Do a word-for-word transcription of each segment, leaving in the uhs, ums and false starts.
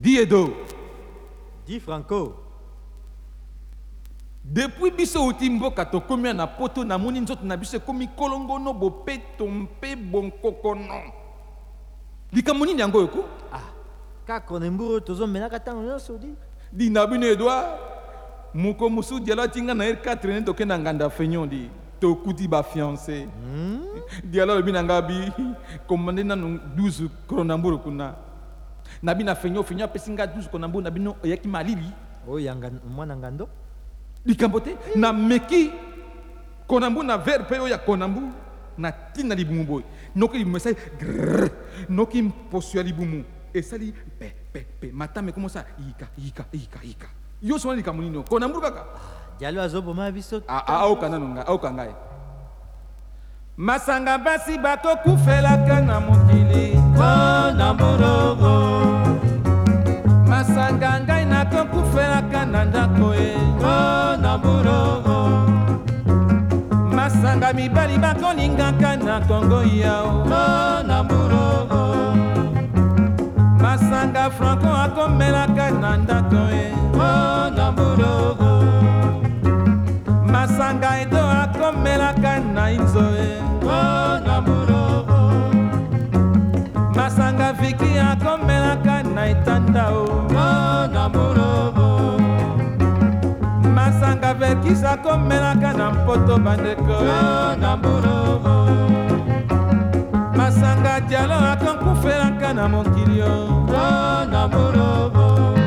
Diedo. Dis Franco. Depuis biso utimbo kato komi na poto na moni nzoto na biso komi kolongo no bope tompe bon kokono. Likamoni nyango yoko? Ah, ka konemburo tozo menaka tango nyonso di. Di na bino Edouard. Moko musu dialo tinga na quatre ne toke na nganda fenyon di. To kuti ba fiancé. Hmm? Dialo bina ngabi commandé na douze kronamburo kuna. Na bina fenyon fenyon pesinga douze kronamburo na bino yaki malili. Oh yanga mwana ngando. Likambote na meki konambu na ver pe ya konambu na tina libumu boy noki limesai noki posio libumu esali pe pe pe matame comment ça ika ika ika ika yo so likamuni no konambu kaka Dialo azobo ma biso. a a au kana nonga au kangai masanga basi bako kufela kana mokili konamburo masanga ngai na kufela kana ndako e masanga mibali bakolingaka na Kongo yao Namburogo masanga Franco akomelaka na ndako e Namburogo masanga Edo akomelaka na Inzo e Namburogo masanga Viki akomelaka na Itanda o Namburogo masanga Verkisa komelaka na Mpoto bandeko na Mburogo masanga Dialo akonkufelaka na mokilio na Mburogo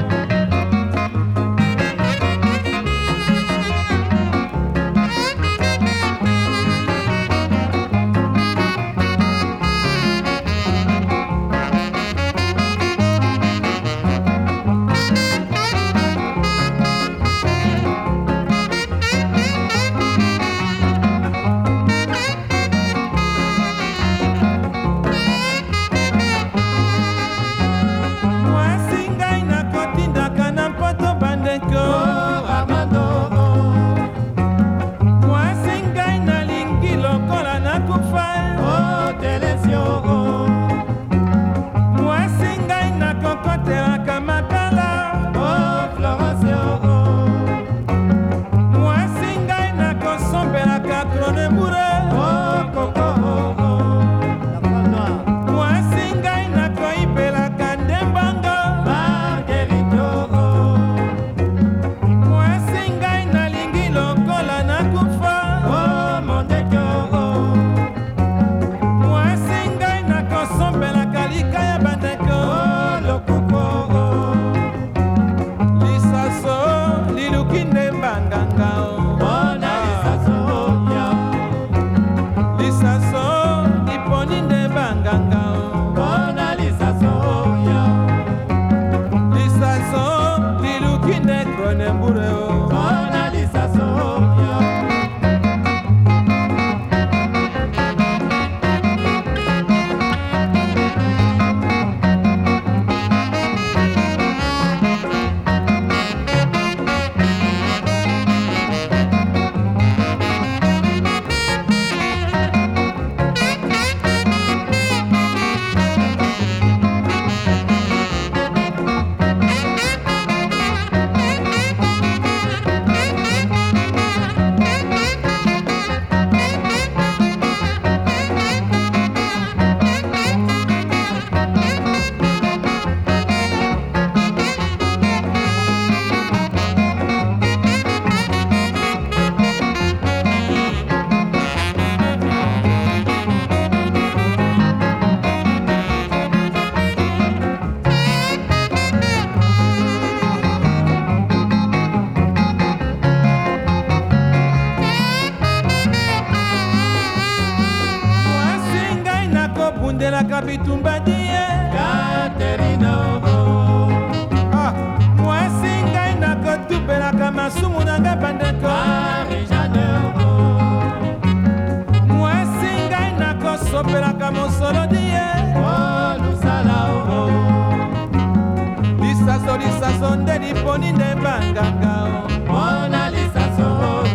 bitumba die Katerina ah mwasi ngai nakotupelaka masumu nanga bandeko mwasi ngai nakosopelaka mosolo die lisaso lisaso nde liponi nde banganga mona lisaso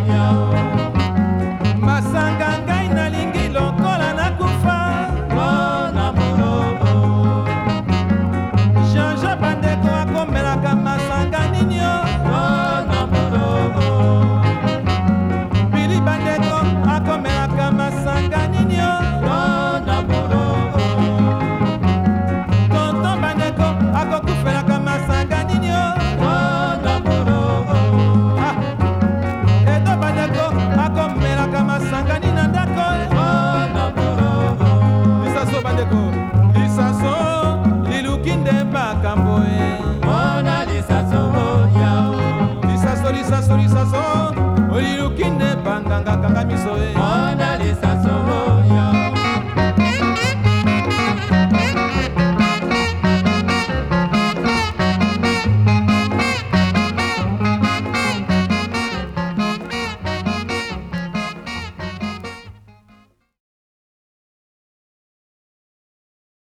masanga ngai nalingi lokola nakufa Jean-Jean Bandeko makambo